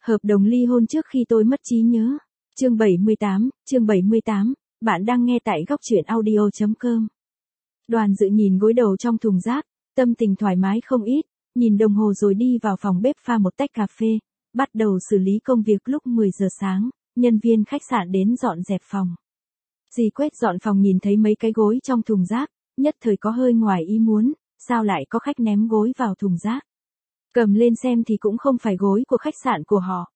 Hợp đồng ly hôn trước khi tôi mất trí nhớ. Chương 78, bạn đang nghe tại góc truyện audio.com. Đoàn Dự nhìn gối đầu trong thùng rác, tâm tình thoải mái không ít, nhìn đồng hồ rồi đi vào phòng bếp pha một tách cà phê, bắt đầu xử lý công việc. Lúc 10 giờ sáng, nhân viên khách sạn đến dọn dẹp phòng. Dì quét dọn phòng nhìn thấy mấy cái gối trong thùng rác, nhất thời có hơi ngoài ý muốn, sao lại có khách ném gối vào thùng rác. Cầm lên xem thì cũng không phải gối của khách sạn của họ.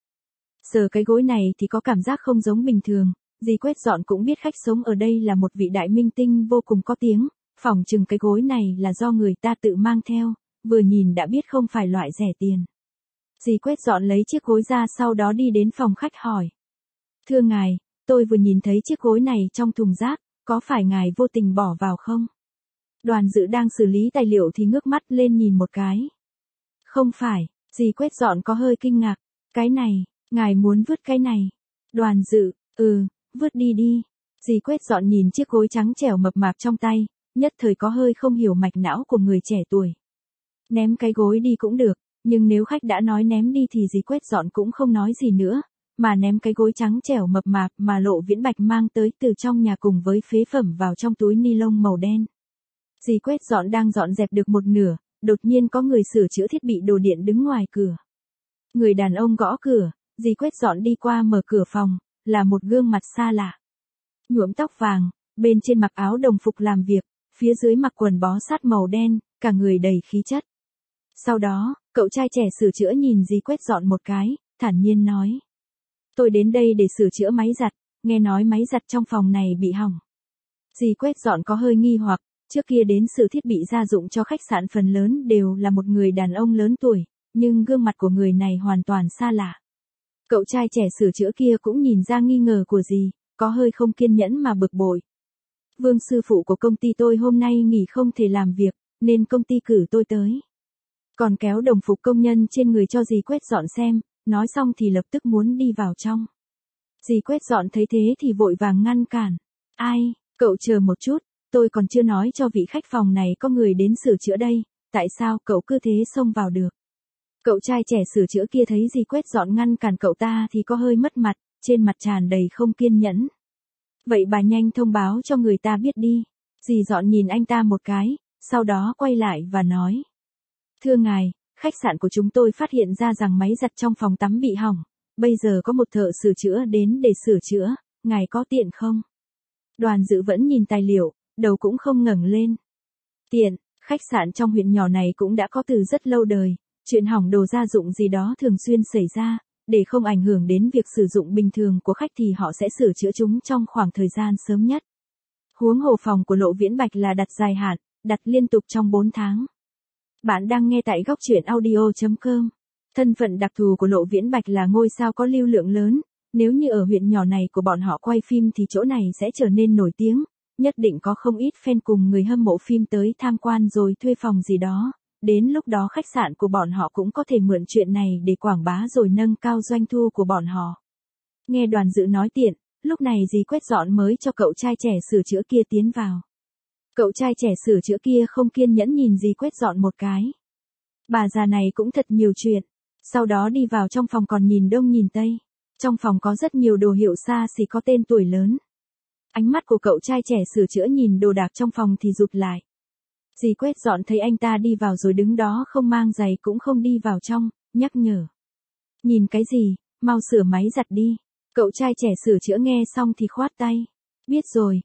Sờ cái gối này thì có cảm giác không giống bình thường, dì quét dọn cũng biết khách sống ở đây là một vị đại minh tinh vô cùng có tiếng, phỏng chừng cái gối này là do người ta tự mang theo, vừa nhìn đã biết không phải loại rẻ tiền. Dì quét dọn lấy chiếc gối ra, sau đó đi đến phòng khách hỏi. Thưa ngài, tôi vừa nhìn thấy chiếc gối này trong thùng rác, có phải ngài vô tình bỏ vào không? Đoàn Dự đang xử lý tài liệu thì ngước mắt lên nhìn một cái. Không phải, dì quét dọn có hơi kinh ngạc. Cái này, ngài muốn vứt cái này. Đoàn Dự, vứt đi đi. Dì quét dọn nhìn chiếc gối trắng trẻo mập mạp trong tay, nhất thời có hơi không hiểu mạch não của người trẻ tuổi. Ném cái gối đi cũng được, nhưng nếu khách đã nói ném đi thì dì quét dọn cũng không nói gì nữa, mà ném cái gối trắng trẻo mập mạp mà Lộ Viễn Bạch mang tới từ trong nhà cùng với phế phẩm vào trong túi ni lông màu đen. Dì quét dọn đang dọn dẹp được một nửa, đột nhiên có người sửa chữa thiết bị đồ điện đứng ngoài cửa. Người đàn ông gõ cửa, dì quét dọn đi qua mở cửa phòng, là một gương mặt xa lạ. Nhuộm tóc vàng, bên trên mặc áo đồng phục làm việc, phía dưới mặc quần bó sát màu đen, cả người đầy khí chất. Sau đó, cậu trai trẻ sửa chữa nhìn dì quét dọn một cái, thản nhiên nói. Tôi đến đây để sửa chữa máy giặt, nghe nói máy giặt trong phòng này bị hỏng. Dì quét dọn có hơi nghi hoặc, trước kia đến sửa thiết bị gia dụng cho khách sạn phần lớn đều là một người đàn ông lớn tuổi, nhưng gương mặt của người này hoàn toàn xa lạ. Cậu trai trẻ sửa chữa kia cũng nhìn ra nghi ngờ của dì, có hơi không kiên nhẫn mà bực bội. Vương sư phụ của công ty tôi hôm nay nghỉ không thể làm việc, nên công ty cử tôi tới. Còn kéo đồng phục công nhân trên người cho dì quét dọn xem, nói xong thì lập tức muốn đi vào trong. Dì quét dọn thấy thế thì vội vàng ngăn cản. Ai, cậu chờ một chút, tôi còn chưa nói cho vị khách phòng này có người đến sửa chữa đây, tại sao cậu cứ thế xông vào được? Cậu trai trẻ sửa chữa kia thấy dì quét dọn ngăn cản cậu ta thì có hơi mất mặt, trên mặt tràn đầy không kiên nhẫn. Vậy bà nhanh thông báo cho người ta biết đi. Dì dọn nhìn anh ta một cái, sau đó quay lại và nói. Thưa ngài, khách sạn của chúng tôi phát hiện ra rằng máy giặt trong phòng tắm bị hỏng, bây giờ có một thợ sửa chữa đến để sửa chữa, ngài có tiện không? Đoàn Dự vẫn nhìn tài liệu, đầu cũng không ngẩng lên. Tiện, khách sạn trong huyện nhỏ này cũng đã có từ rất lâu đời, chuyện hỏng đồ gia dụng gì đó thường xuyên xảy ra, để không ảnh hưởng đến việc sử dụng bình thường của khách thì họ sẽ sửa chữa chúng trong khoảng thời gian sớm nhất. Huống hồ phòng của Lộ Viễn Bạch là đặt dài hạn, đặt liên tục trong 4 tháng. Bạn đang nghe tại góc truyện audio.com. Thân phận đặc thù của Lộ Viễn Bạch là ngôi sao có lưu lượng lớn, nếu như ở huyện nhỏ này của bọn họ quay phim thì chỗ này sẽ trở nên nổi tiếng, nhất định có không ít fan cùng người hâm mộ phim tới tham quan rồi thuê phòng gì đó, đến lúc đó khách sạn của bọn họ cũng có thể mượn chuyện này để quảng bá rồi nâng cao doanh thu của bọn họ. Nghe Đoàn Dự nói tiện, lúc này dì quét dọn mới cho cậu trai trẻ sửa chữa kia tiến vào. Cậu trai trẻ sửa chữa kia không kiên nhẫn nhìn dì quét dọn một cái. Bà già này cũng thật nhiều chuyện. Sau đó đi vào trong phòng còn nhìn đông nhìn tây. Trong phòng có rất nhiều đồ hiệu xa xỉ có tên tuổi lớn. Ánh mắt của cậu trai trẻ sửa chữa nhìn đồ đạc trong phòng thì rụt lại. Dì quét dọn thấy anh ta đi vào rồi đứng đó không mang giày cũng không đi vào trong, nhắc nhở. Nhìn cái gì, mau sửa máy giặt đi. Cậu trai trẻ sửa chữa nghe xong thì khoát tay. Biết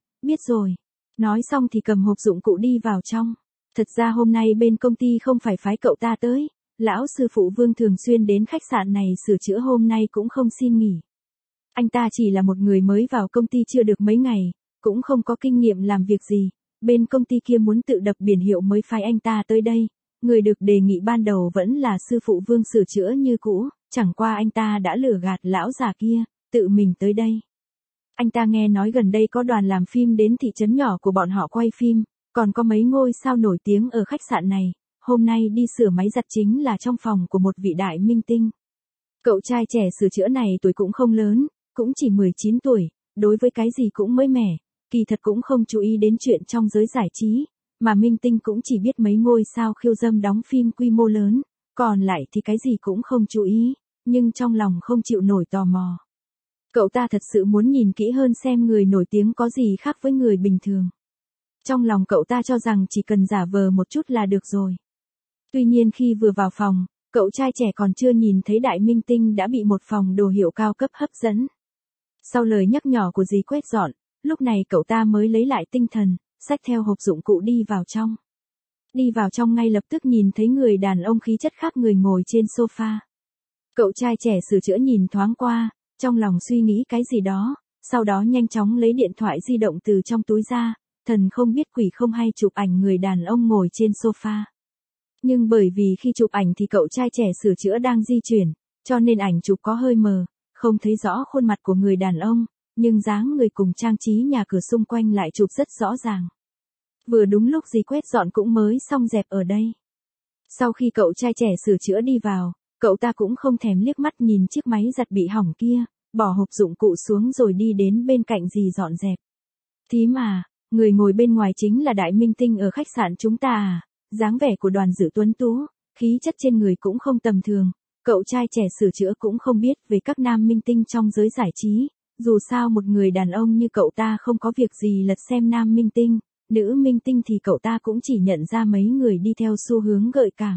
rồi. Nói xong thì cầm hộp dụng cụ đi vào trong. Thật ra hôm nay bên công ty không phải phái cậu ta tới. Lão sư phụ Vương thường xuyên đến khách sạn này sửa chữa hôm nay cũng không xin nghỉ. Anh ta chỉ là một người mới vào công ty chưa được mấy ngày, cũng không có kinh nghiệm làm việc gì. Bên công ty kia muốn tự đập biển hiệu mới phái anh ta tới đây. Người được đề nghị ban đầu vẫn là sư phụ Vương sửa chữa như cũ, chẳng qua anh ta đã lừa gạt lão già kia, tự mình tới đây. Anh ta nghe nói gần đây có đoàn làm phim đến thị trấn nhỏ của bọn họ quay phim, còn có mấy ngôi sao nổi tiếng ở khách sạn này, hôm nay đi sửa máy giặt chính là trong phòng của một vị đại minh tinh. Cậu trai trẻ sửa chữa này tuổi cũng không lớn, cũng chỉ 19 tuổi, đối với cái gì cũng mới mẻ, kỳ thật cũng không chú ý đến chuyện trong giới giải trí, mà minh tinh cũng chỉ biết mấy ngôi sao khiêu dâm đóng phim quy mô lớn, còn lại thì cái gì cũng không chú ý. nhưng trong lòng không chịu nổi tò mò. Cậu ta thật sự muốn nhìn kỹ hơn xem người nổi tiếng có gì khác với người bình thường. Trong lòng cậu ta cho rằng chỉ cần giả vờ một chút là được rồi. Tuy nhiên khi vừa vào phòng, cậu trai trẻ còn chưa nhìn thấy đại minh tinh đã bị một phòng đồ hiệu cao cấp hấp dẫn. Sau lời nhắc nhở của dì quét dọn, lúc này cậu ta mới lấy lại tinh thần, xách theo hộp dụng cụ đi vào trong. Đi vào trong ngay lập tức nhìn thấy người đàn ông khí chất khác người ngồi trên sofa. Cậu trai trẻ sửa chữa nhìn thoáng qua, trong lòng suy nghĩ cái gì đó, sau đó nhanh chóng lấy điện thoại di động từ trong túi ra, thần không biết quỷ không hay chụp ảnh người đàn ông ngồi trên sofa. Nhưng bởi vì khi chụp ảnh thì cậu trai trẻ sửa chữa đang di chuyển, cho nên ảnh chụp có hơi mờ, không thấy rõ khuôn mặt của người đàn ông, nhưng dáng người cùng trang trí nhà cửa xung quanh lại chụp rất rõ ràng. Vừa đúng lúc dì quét dọn cũng mới xong dẹp ở đây. Sau khi cậu trai trẻ sửa chữa đi vào, cậu ta cũng không thèm liếc mắt nhìn chiếc máy giặt bị hỏng kia, bỏ hộp dụng cụ xuống rồi đi đến bên cạnh dì dọn dẹp. Thím à, người ngồi bên ngoài chính là đại minh tinh ở khách sạn chúng ta à? Dáng vẻ của Đoàn Dự tuấn tú, khí chất trên người cũng không tầm thường. Cậu trai trẻ sửa chữa cũng không biết về các nam minh tinh trong giới giải trí. Dù sao một người đàn ông như cậu ta không có việc gì lật xem nam minh tinh, nữ minh tinh thì cậu ta cũng chỉ nhận ra mấy người đi theo xu hướng gợi cảm.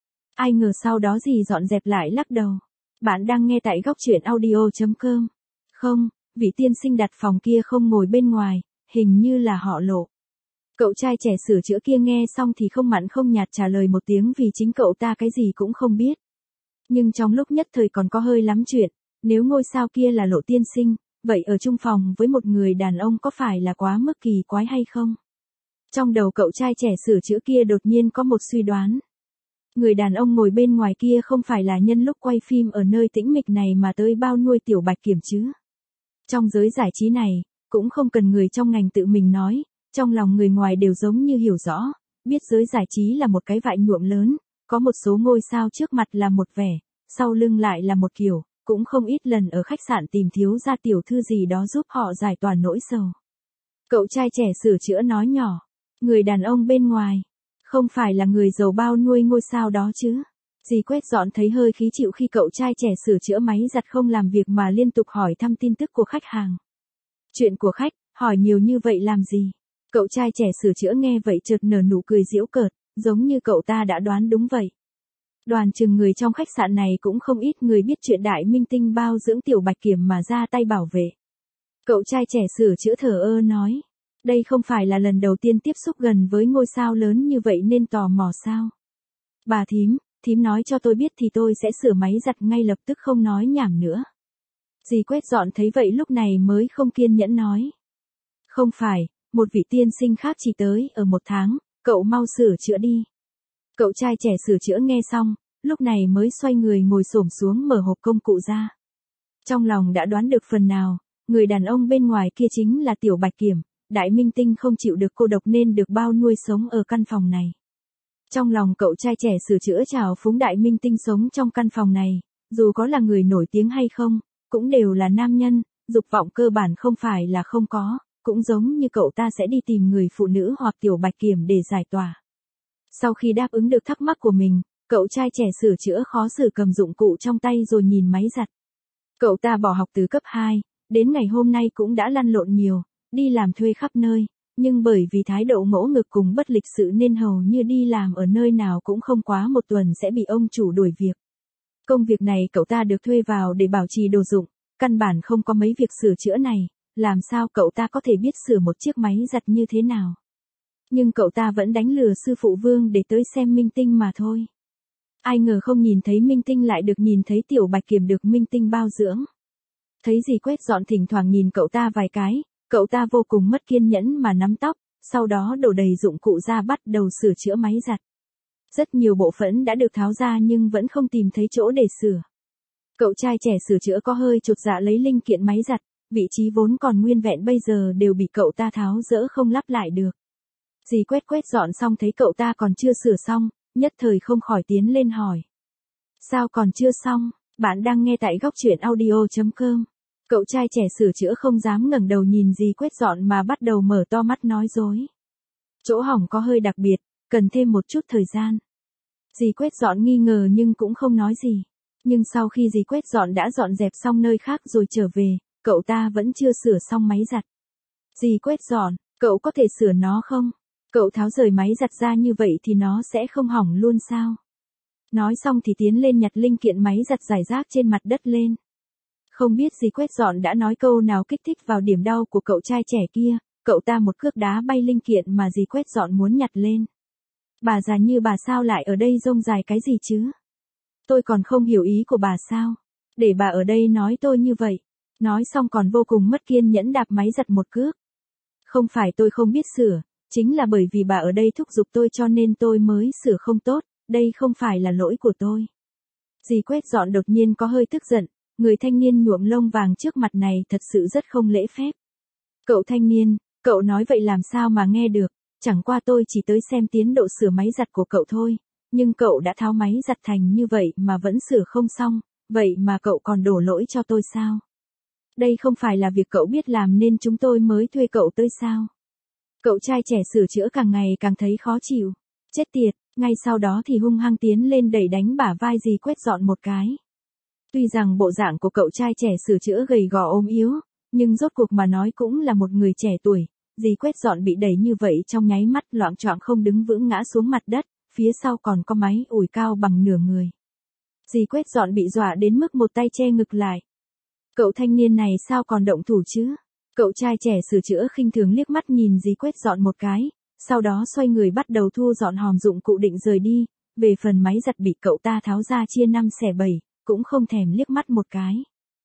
Ai ngờ sau đó dì dọn dẹp lại lắc đầu. Bạn đang nghe tại góc truyện audio.com. Không, vị tiên sinh đặt phòng kia không ngồi bên ngoài, hình như là họ Lộ. Cậu trai trẻ sửa chữa kia nghe xong thì không mặn không nhạt trả lời một tiếng vì chính cậu ta cái gì cũng không biết. Nhưng trong lúc nhất thời còn có hơi lắm chuyện, nếu ngôi sao kia là Lộ tiên sinh, vậy ở chung phòng với một người đàn ông có phải là quá mức kỳ quái hay không? Trong đầu cậu trai trẻ sửa chữa kia đột nhiên có một suy đoán. Người đàn ông ngồi bên ngoài kia không phải là nhân lúc quay phim ở nơi tĩnh mịch này mà tới bao nuôi tiểu bạch kiểm chứ? Trong giới giải trí này, cũng không cần người trong ngành tự mình nói, trong lòng người ngoài đều giống như hiểu rõ, biết giới giải trí là một cái vại nhuộm lớn, có một số ngôi sao trước mặt là một vẻ, sau lưng lại là một kiểu, cũng không ít lần ở khách sạn tìm thiếu gia tiểu thư gì đó giúp họ giải tỏa nỗi sầu. Cậu trai trẻ sửa chữa nói nhỏ, người đàn ông bên ngoài, không phải là người giàu bao nuôi ngôi sao đó chứ? Dì quét dọn thấy hơi khí chịu khi cậu trai trẻ sửa chữa máy giặt không làm việc mà liên tục hỏi thăm tin tức của khách hàng. Chuyện của khách, hỏi nhiều như vậy làm gì? Cậu trai trẻ sửa chữa nghe vậy chợt nở nụ cười giễu cợt, giống như cậu ta đã đoán đúng vậy. Đoàn chừng người trong khách sạn này cũng không ít người biết chuyện đại minh tinh bao dưỡng tiểu bạch kiểm mà ra tay bảo vệ. Cậu trai trẻ sửa chữa thờ ơ nói, đây không phải là lần đầu tiên tiếp xúc gần với ngôi sao lớn như vậy nên tò mò sao? Bà thím nói cho tôi biết thì tôi sẽ sửa máy giặt ngay lập tức không nói nhảm nữa. Dì quét dọn thấy vậy lúc này mới không kiên nhẫn nói. Không phải, một vị tiên sinh khác chỉ tới ở 1 tháng, cậu mau sửa chữa đi. Cậu trai trẻ sửa chữa nghe xong, lúc này mới xoay người ngồi xổm xuống mở hộp công cụ ra. Trong lòng đã đoán được phần nào, người đàn ông bên ngoài kia chính là tiểu bạch kiểm, đại minh tinh không chịu được cô độc nên được bao nuôi sống ở căn phòng này. Trong lòng cậu trai trẻ sửa chữa chào phúng đại minh tinh sống trong căn phòng này, dù có là người nổi tiếng hay không, cũng đều là nam nhân, dục vọng cơ bản không phải là không có, cũng giống như cậu ta sẽ đi tìm người phụ nữ hoặc tiểu bạch kiểm để giải tỏa. Sau khi đáp ứng được thắc mắc của mình, cậu trai trẻ sửa chữa khó xử cầm dụng cụ trong tay rồi nhìn máy giặt. Cậu ta bỏ học từ cấp 2, đến ngày hôm nay cũng đã lăn lộn nhiều, đi làm thuê khắp nơi, nhưng bởi vì thái độ ngỗ ngược cùng bất lịch sự nên hầu như đi làm ở nơi nào cũng không quá 1 tuần sẽ bị ông chủ đuổi việc. Công việc này cậu ta được thuê vào để bảo trì đồ dụng, căn bản không có mấy việc sửa chữa này, làm sao cậu ta có thể biết sửa một chiếc máy giặt như thế nào. Nhưng cậu ta vẫn đánh lừa sư phụ Vương để tới xem minh tinh mà thôi. Ai ngờ không nhìn thấy minh tinh lại được nhìn thấy tiểu bạch kiểm được minh tinh bao dưỡng. Thấy dì quét dọn thỉnh thoảng nhìn cậu ta vài cái, cậu ta vô cùng mất kiên nhẫn mà nắm tóc, sau đó đổ đầy dụng cụ ra bắt đầu sửa chữa máy giặt. Rất nhiều bộ phận đã được tháo ra nhưng vẫn không tìm thấy chỗ để sửa. Cậu trai trẻ sửa chữa có hơi chột dạ lấy linh kiện máy giặt, vị trí vốn còn nguyên vẹn bây giờ đều bị cậu ta tháo dỡ không lắp lại được. Dì quét dọn xong thấy cậu ta còn chưa sửa xong, nhất thời không khỏi tiến lên hỏi. Sao còn chưa xong? Bạn đang nghe tại góc truyện audio.com. Cậu trai trẻ sửa chữa không dám ngẩng đầu nhìn dì quét dọn mà bắt đầu mở to mắt nói dối. Chỗ hỏng có hơi đặc biệt, cần thêm một chút thời gian. Dì quét dọn nghi ngờ nhưng cũng không nói gì. Nhưng sau khi dì quét dọn đã dọn dẹp xong nơi khác rồi trở về, cậu ta vẫn chưa sửa xong máy giặt. Dì quét dọn, cậu có thể sửa nó không? Cậu tháo rời máy giặt ra như vậy thì nó sẽ không hỏng luôn sao? Nói xong thì tiến lên nhặt linh kiện máy giặt rải rác trên mặt đất lên. Không biết dì quét dọn đã nói câu nào kích thích vào điểm đau của cậu trai trẻ kia, cậu ta một cước đá bay linh kiện mà dì quét dọn muốn nhặt lên. Bà già như bà sao lại ở đây rông dài cái gì chứ? Tôi còn không hiểu ý của bà sao? Để bà ở đây nói tôi như vậy. Nói xong còn vô cùng mất kiên nhẫn đạp máy giặt một cước. Không phải tôi không biết sửa, chính là bởi vì bà ở đây thúc giục tôi cho nên tôi mới sửa không tốt, đây không phải là lỗi của tôi. Dì quét dọn đột nhiên có hơi tức giận, người thanh niên nhuộm lông vàng trước mặt này thật sự rất không lễ phép. Cậu thanh niên, cậu nói vậy làm sao mà nghe được, chẳng qua tôi chỉ tới xem tiến độ sửa máy giặt của cậu thôi, nhưng cậu đã tháo máy giặt thành như vậy mà vẫn sửa không xong, vậy mà cậu còn đổ lỗi cho tôi sao? Đây không phải là việc cậu biết làm nên chúng tôi mới thuê cậu tới sao? Cậu trai trẻ sửa chữa càng ngày càng thấy khó chịu. Chết tiệt, ngay sau đó thì hung hăng tiến lên đẩy đánh bả vai dì quét dọn một cái. Tuy rằng bộ dạng của cậu trai trẻ sửa chữa gầy gò ốm yếu, nhưng rốt cuộc mà nói cũng là một người trẻ tuổi. Dì quét dọn bị đẩy như vậy trong nháy mắt loạng choạng không đứng vững ngã xuống mặt đất, phía sau còn có máy ủi cao bằng nửa người. Dì quét dọn bị dọa đến mức một tay che ngực lại. Cậu thanh niên này sao còn động thủ chứ? Cậu trai trẻ sửa chữa khinh thường liếc mắt nhìn dì quét dọn một cái, sau đó xoay người bắt đầu thu dọn hòm dụng cụ định rời đi, về phần máy giặt bị cậu ta tháo ra chia 5/7, cũng không thèm liếc mắt một cái.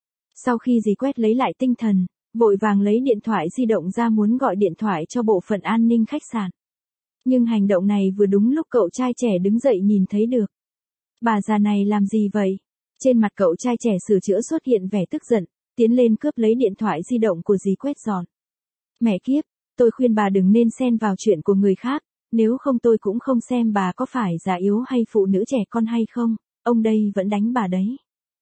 Sau khi dì quét lấy lại tinh thần, vội vàng lấy điện thoại di động ra muốn gọi điện thoại cho bộ phận an ninh khách sạn. Nhưng hành động này vừa đúng lúc cậu trai trẻ đứng dậy nhìn thấy được. Bà già này làm gì vậy? Trên mặt cậu trai trẻ sửa chữa xuất hiện vẻ tức giận, tiến lên cướp lấy điện thoại di động của dì quét dọn. Mẹ kiếp, tôi khuyên bà đừng nên xen vào chuyện của người khác, nếu không tôi cũng không xem bà có phải già yếu hay phụ nữ trẻ con hay không, ông đây vẫn đánh bà đấy.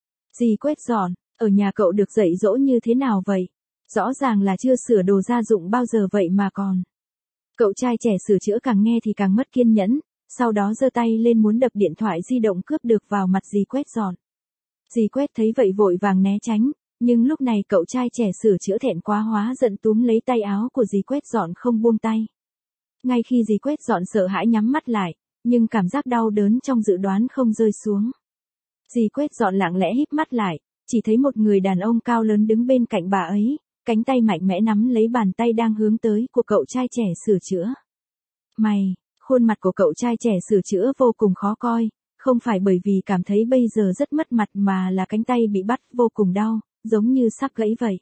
Dì quét dọn, ở nhà cậu được dạy dỗ như thế nào vậy? Rõ ràng là chưa sửa đồ gia dụng bao giờ vậy mà còn. Cậu trai trẻ sửa chữa càng nghe thì càng mất kiên nhẫn, sau đó giơ tay lên muốn đập điện thoại di động cướp được vào mặt dì quét dọn. Dì quét thấy vậy vội vàng né tránh, nhưng lúc này cậu trai trẻ sửa chữa thẹn quá hóa giận túm lấy tay áo của dì quét dọn không buông tay. Ngay khi dì quét dọn sợ hãi nhắm mắt lại, nhưng cảm giác đau đớn trong dự đoán không rơi xuống. Dì quét dọn lặng lẽ híp mắt lại, chỉ thấy một người đàn ông cao lớn đứng bên cạnh bà ấy, cánh tay mạnh mẽ nắm lấy bàn tay đang hướng tới của cậu trai trẻ sửa chữa. Mày, khuôn mặt của cậu trai trẻ sửa chữa vô cùng khó coi, không phải bởi vì cảm thấy bây giờ rất mất mặt mà là cánh tay bị bắt vô cùng đau, giống như sắp gãy vậy.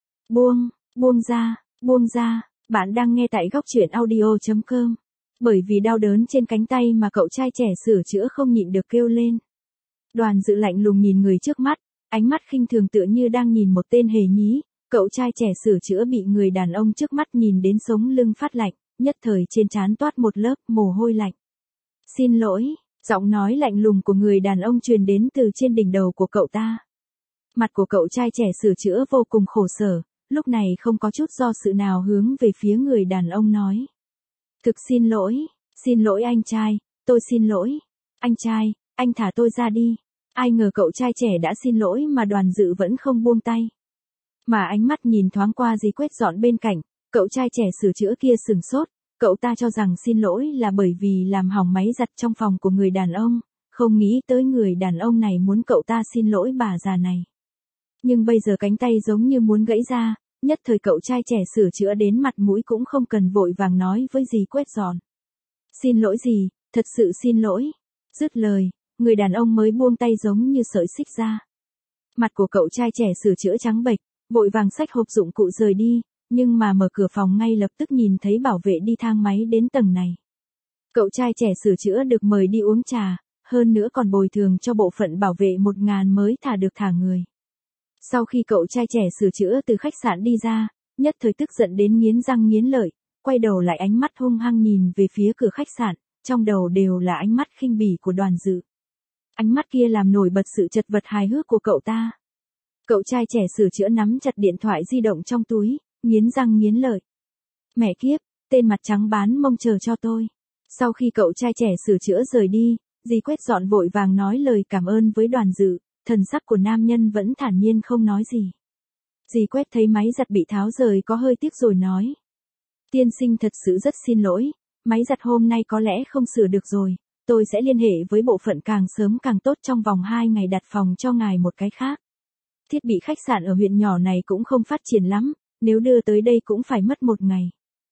Buông ra, bạn đang nghe tại góc truyện audio.com. Bởi vì đau đớn trên cánh tay mà cậu trai trẻ sửa chữa không nhịn được kêu lên. Đoàn Dự lạnh lùng nhìn người trước mắt, ánh mắt khinh thường tựa như đang nhìn một tên hề nhí, cậu trai trẻ sửa chữa bị người đàn ông trước mắt nhìn đến sống lưng phát lạnh, nhất thời trên trán toát một lớp mồ hôi lạnh. Xin lỗi, giọng nói lạnh lùng của người đàn ông truyền đến từ trên đỉnh đầu của cậu ta. Mặt của cậu trai trẻ sửa chữa vô cùng khổ sở, lúc này không có chút do sự nào hướng về phía người đàn ông nói. Thực xin lỗi anh trai, tôi xin lỗi. Anh trai, anh thả tôi ra đi. Ai ngờ cậu trai trẻ đã xin lỗi mà Đoàn Dự vẫn không buông tay. Mà ánh mắt nhìn thoáng qua dì quét dọn bên cạnh, cậu trai trẻ sửa chữa kia sừng sốt, cậu ta cho rằng xin lỗi là bởi vì làm hỏng máy giặt trong phòng của người đàn ông, không nghĩ tới người đàn ông này muốn cậu ta xin lỗi bà già này. Nhưng bây giờ cánh tay giống như muốn gãy ra, nhất thời cậu trai trẻ sửa chữa đến mặt mũi cũng không cần vội vàng nói với dì quét dọn. Xin lỗi dì, thật sự xin lỗi. Dứt lời, người đàn ông mới buông tay giống như sợi xích ra. Mặt của cậu trai trẻ sửa chữa trắng bệch, vội vàng xách hộp dụng cụ rời đi, nhưng mà mở cửa phòng ngay lập tức nhìn thấy bảo vệ đi thang máy đến tầng này. Cậu trai trẻ sửa chữa được mời đi uống trà, hơn nữa còn bồi thường cho bộ phận bảo vệ 1.000 mới thả người. Sau khi cậu trai trẻ sửa chữa từ khách sạn đi ra, nhất thời tức giận đến nghiến răng nghiến lợi, quay đầu lại ánh mắt hung hăng nhìn về phía cửa khách sạn, trong đầu đều là ánh mắt khinh bỉ của Đoàn Dự. Ánh mắt kia làm nổi bật sự chật vật hài hước của cậu ta. Cậu trai trẻ sửa chữa nắm chặt điện thoại di động trong túi, nghiến răng nghiến lợi. Mẹ kiếp, tên mặt trắng bán mông chờ cho tôi. Sau khi cậu trai trẻ sửa chữa rời đi, dì quét dọn vội vàng nói lời cảm ơn với Đoàn Dự, thần sắc của nam nhân vẫn thản nhiên không nói gì. Dì Quét thấy máy giặt bị tháo rời có hơi tiếc rồi nói. Tiên sinh thật sự rất xin lỗi, máy giặt hôm nay có lẽ không sửa được rồi, tôi sẽ liên hệ với bộ phận càng sớm càng tốt trong vòng 2 ngày đặt phòng cho ngài một cái khác. Thiết bị khách sạn ở huyện nhỏ này cũng không phát triển lắm, nếu đưa tới đây cũng phải mất 1 ngày.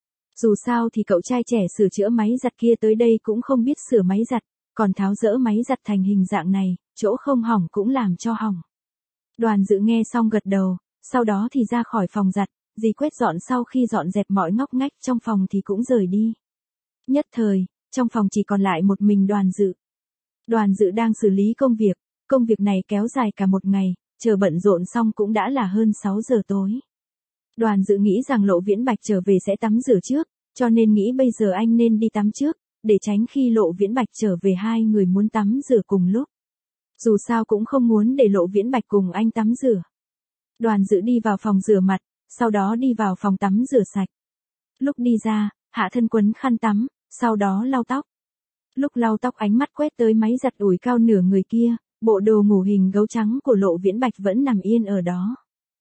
Dù sao thì cậu trai trẻ sửa chữa máy giặt kia tới đây cũng không biết sửa máy giặt, còn tháo dỡ máy giặt thành hình dạng này, chỗ không hỏng cũng làm cho hỏng. Đoàn Dự nghe xong gật đầu, sau đó thì ra khỏi phòng giặt, dì Quét dọn sau khi dọn dẹp mọi ngóc ngách trong phòng thì cũng rời đi. Nhất thời, trong phòng chỉ còn lại một mình Đoàn Dự. Đoàn Dự đang xử lý công việc này kéo dài cả một ngày, chờ bận rộn xong cũng đã là hơn 6 giờ tối. Đoàn Dự nghĩ rằng Lộ Viễn Bạch trở về sẽ tắm rửa trước, cho nên nghĩ bây giờ anh nên đi tắm trước, để tránh khi Lộ Viễn Bạch trở về hai người muốn tắm rửa cùng lúc. Dù sao cũng không muốn để Lộ Viễn Bạch cùng anh tắm rửa. Đoàn Dự đi vào phòng rửa mặt, sau đó đi vào phòng tắm rửa sạch. Lúc đi ra, hạ thân quấn khăn tắm, sau đó lau tóc. Lúc lau tóc ánh mắt quét tới máy giặt ủi cao nửa người kia, bộ đồ ngủ hình gấu trắng của Lộ Viễn Bạch vẫn nằm yên ở đó.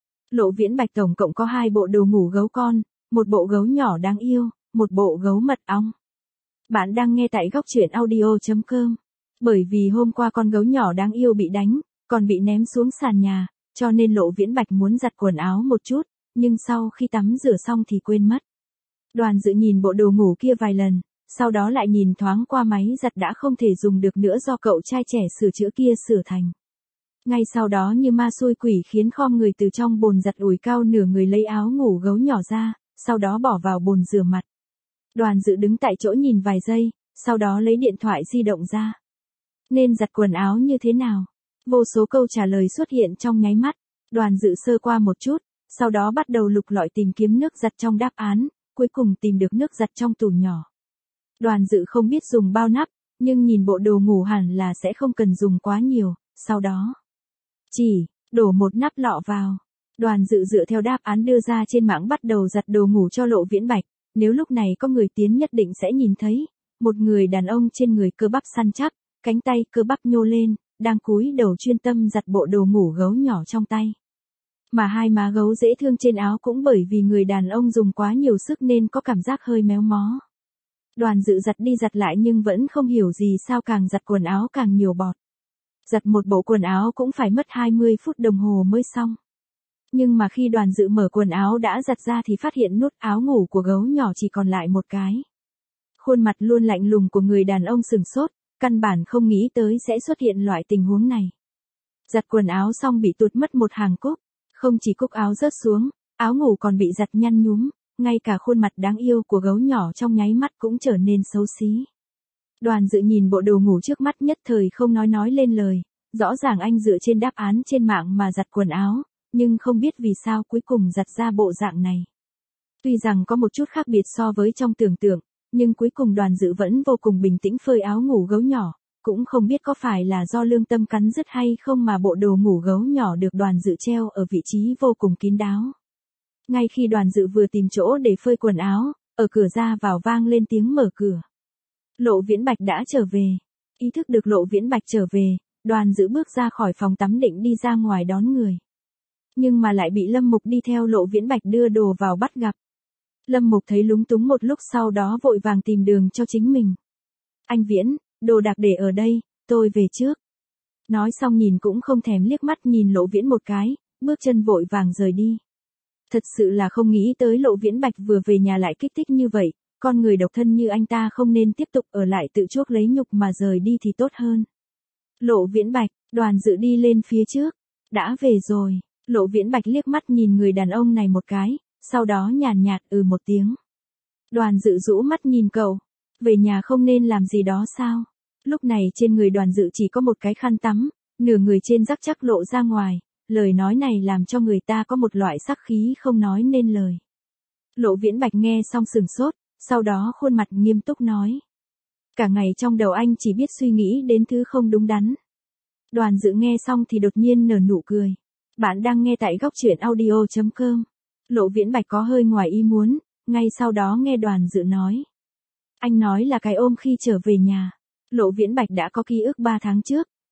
Lộ Viễn Bạch tổng cộng có 2 bộ đồ ngủ gấu con, một bộ gấu nhỏ đáng yêu, một bộ gấu mật ong. Bạn đang nghe tại góc truyện audio.com. Bởi vì hôm qua con gấu nhỏ đáng yêu bị đánh, còn bị ném xuống sàn nhà, cho nên Lộ Viễn Bạch muốn giặt quần áo một chút, nhưng sau khi tắm rửa xong thì quên mất. Đoàn Dự nhìn bộ đồ ngủ kia vài lần, sau đó lại nhìn thoáng qua máy giặt đã không thể dùng được nữa do cậu trai trẻ sửa chữa kia sửa thành. Ngay sau đó như ma xui quỷ khiến khom người từ trong bồn giặt ủi cao nửa người lấy áo ngủ gấu nhỏ ra, sau đó bỏ vào bồn rửa mặt. Đoàn Dự đứng tại chỗ nhìn vài giây, sau đó lấy điện thoại di động ra. Nên giặt quần áo như thế nào? Vô số câu trả lời xuất hiện trong nháy mắt. Đoàn Dự sơ qua một chút, sau đó bắt đầu lục lọi tìm kiếm nước giặt trong đáp án, cuối cùng tìm được nước giặt trong tủ nhỏ. Đoàn Dự không biết dùng bao nắp, nhưng nhìn bộ đồ ngủ hẳn là sẽ không cần dùng quá nhiều, sau đó chỉ đổ một nắp lọ vào. Đoàn Dự dựa theo đáp án đưa ra trên mạng bắt đầu giặt đồ ngủ cho Lộ Viễn Bạch, nếu lúc này có người tiến nhất định sẽ nhìn thấy, một người đàn ông trên người cơ bắp săn chắc, cánh tay cơ bắp nhô lên, đang cúi đầu chuyên tâm giặt bộ đồ ngủ gấu nhỏ trong tay. Mà hai má gấu dễ thương trên áo cũng bởi vì người đàn ông dùng quá nhiều sức nên có cảm giác hơi méo mó. Đoàn Dự giặt đi giặt lại nhưng vẫn không hiểu gì sao càng giặt quần áo càng nhiều bọt. Giặt một bộ quần áo cũng phải mất 20 phút đồng hồ mới xong. Nhưng mà khi Đoàn Dự mở quần áo đã giặt ra thì phát hiện nút áo ngủ của gấu nhỏ chỉ còn lại một cái. Khuôn mặt luôn lạnh lùng của người đàn ông sửng sốt, căn bản không nghĩ tới sẽ xuất hiện loại tình huống này. Giặt quần áo xong bị tụt mất một hàng cúc, không chỉ cúc áo rớt xuống, áo ngủ còn bị giặt nhăn nhúm, ngay cả khuôn mặt đáng yêu của gấu nhỏ trong nháy mắt cũng trở nên xấu xí. Đoàn Dự nhìn bộ đồ ngủ trước mắt nhất thời không nói lên lời, rõ ràng anh dựa trên đáp án trên mạng mà giặt quần áo, nhưng không biết vì sao cuối cùng giặt ra bộ dạng này. Tuy rằng có một chút khác biệt so với trong tưởng tượng, nhưng cuối cùng Đoàn Dự vẫn vô cùng bình tĩnh phơi áo ngủ gấu nhỏ, cũng không biết có phải là do lương tâm cắn rứt hay không mà bộ đồ ngủ gấu nhỏ được Đoàn Dự treo ở vị trí vô cùng kín đáo. Ngay khi Đoàn Dự vừa tìm chỗ để phơi quần áo, ở cửa ra vào vang lên tiếng mở cửa. Lộ Viễn Bạch đã trở về. Ý thức được Lộ Viễn Bạch trở về, Đoàn Dự bước ra khỏi phòng tắm định đi ra ngoài đón người. Nhưng mà lại bị Lâm Mục đi theo Lộ Viễn Bạch đưa đồ vào bắt gặp. Lâm Mục thấy lúng túng một lúc sau đó vội vàng tìm đường cho chính mình. Anh Viễn, đồ đạc để ở đây, tôi về trước. Nói xong nhìn cũng không thèm liếc mắt nhìn Lộ Viễn một cái, bước chân vội vàng rời đi. Thật sự là không nghĩ tới Lộ Viễn Bạch vừa về nhà lại kích thích như vậy, con người độc thân như anh ta không nên tiếp tục ở lại tự chuốc lấy nhục mà rời đi thì tốt hơn. Lộ Viễn Bạch, Đoàn Dự đi lên phía trước. Đã về rồi, Lộ Viễn Bạch liếc mắt nhìn người đàn ông này một cái, sau đó nhàn nhạt một tiếng. Đoàn Dự rũ mắt nhìn cậu, về nhà không nên làm gì đó sao? Lúc này trên người Đoàn Dự chỉ có một cái khăn tắm, nửa người trên rắc chắc lộ ra ngoài, lời nói này làm cho người ta có một loại sắc khí không nói nên lời. Lộ Viễn Bạch nghe xong sừng sốt, sau đó khuôn mặt nghiêm túc nói. Cả ngày trong đầu anh chỉ biết suy nghĩ đến thứ không đúng đắn. Đoàn Dự nghe xong thì đột nhiên nở nụ cười. Bạn đang nghe tại góc truyện audio.com. Lộ Viễn Bạch có hơi ngoài ý muốn, ngay sau đó nghe Đoàn Dự nói. Anh nói là cái ôm khi trở về nhà. Lộ Viễn Bạch đã có ký ức 3 tháng trước,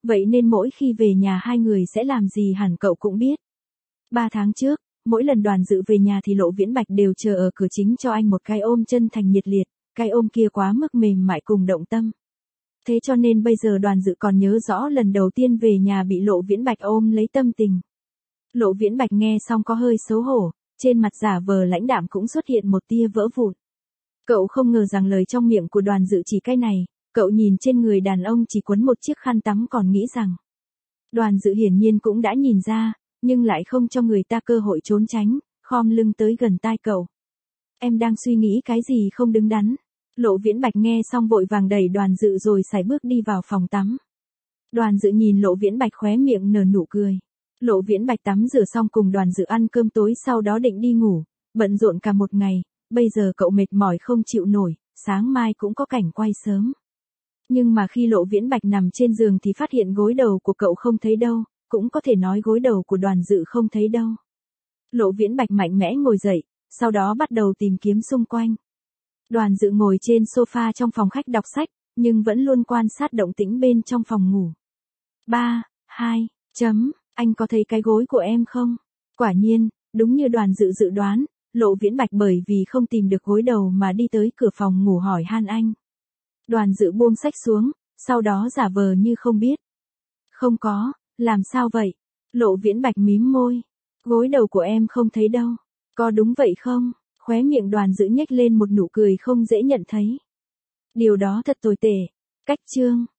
vậy nên mỗi khi về nhà hai người sẽ làm gì hẳn cậu cũng biết. 3 tháng trước, mỗi lần Đoàn Dự về nhà thì Lộ Viễn Bạch đều chờ ở cửa chính cho anh một cái ôm chân thành nhiệt liệt, cái ôm kia quá mức mềm mại cùng động tâm. Thế cho nên bây giờ Đoàn Dự còn nhớ rõ lần đầu tiên về nhà bị Lộ Viễn Bạch ôm lấy tâm tình. Lộ Viễn Bạch nghe xong có hơi xấu hổ, trên mặt giả vờ lãnh đạm cũng xuất hiện một tia vỡ vụn. Cậu không ngờ rằng lời trong miệng của Đoàn Dự chỉ cái này, cậu nhìn trên người đàn ông chỉ quấn một chiếc khăn tắm còn nghĩ rằng. Đoàn Dự hiển nhiên cũng đã nhìn ra, nhưng lại không cho người ta cơ hội trốn tránh, khom lưng tới gần tai cậu. Em đang suy nghĩ cái gì không đứng đắn. Lộ Viễn Bạch nghe xong vội vàng đẩy Đoàn Dự rồi sải bước đi vào phòng tắm. Đoàn Dự nhìn Lộ Viễn Bạch khóe miệng nở nụ cười. Lộ Viễn Bạch tắm rửa xong cùng Đoàn Dự ăn cơm tối sau đó định đi ngủ, bận rộn cả một ngày, bây giờ cậu mệt mỏi không chịu nổi, sáng mai cũng có cảnh quay sớm. Nhưng mà khi Lộ Viễn Bạch nằm trên giường thì phát hiện gối đầu của cậu không thấy đâu, cũng có thể nói gối đầu của Đoàn Dự không thấy đâu. Lộ Viễn Bạch mạnh mẽ ngồi dậy, sau đó bắt đầu tìm kiếm xung quanh. Đoàn Dự ngồi trên sofa trong phòng khách đọc sách, nhưng vẫn luôn quan sát động tĩnh bên trong phòng ngủ. 3, 2, anh có thấy cái gối của em không? Quả nhiên, đúng như Đoàn Dự dự đoán, Lộ Viễn Bạch bởi vì không tìm được gối đầu mà đi tới cửa phòng ngủ hỏi han anh. Đoàn Dự buông sách xuống, sau đó giả vờ như không biết. Không có, làm sao vậy? Lộ Viễn Bạch mím môi. Gối đầu của em không thấy đâu. Có đúng vậy không? Khóe miệng Đoàn Dự nhếch lên một nụ cười không dễ nhận thấy. Điều đó thật tồi tệ. Cách chương.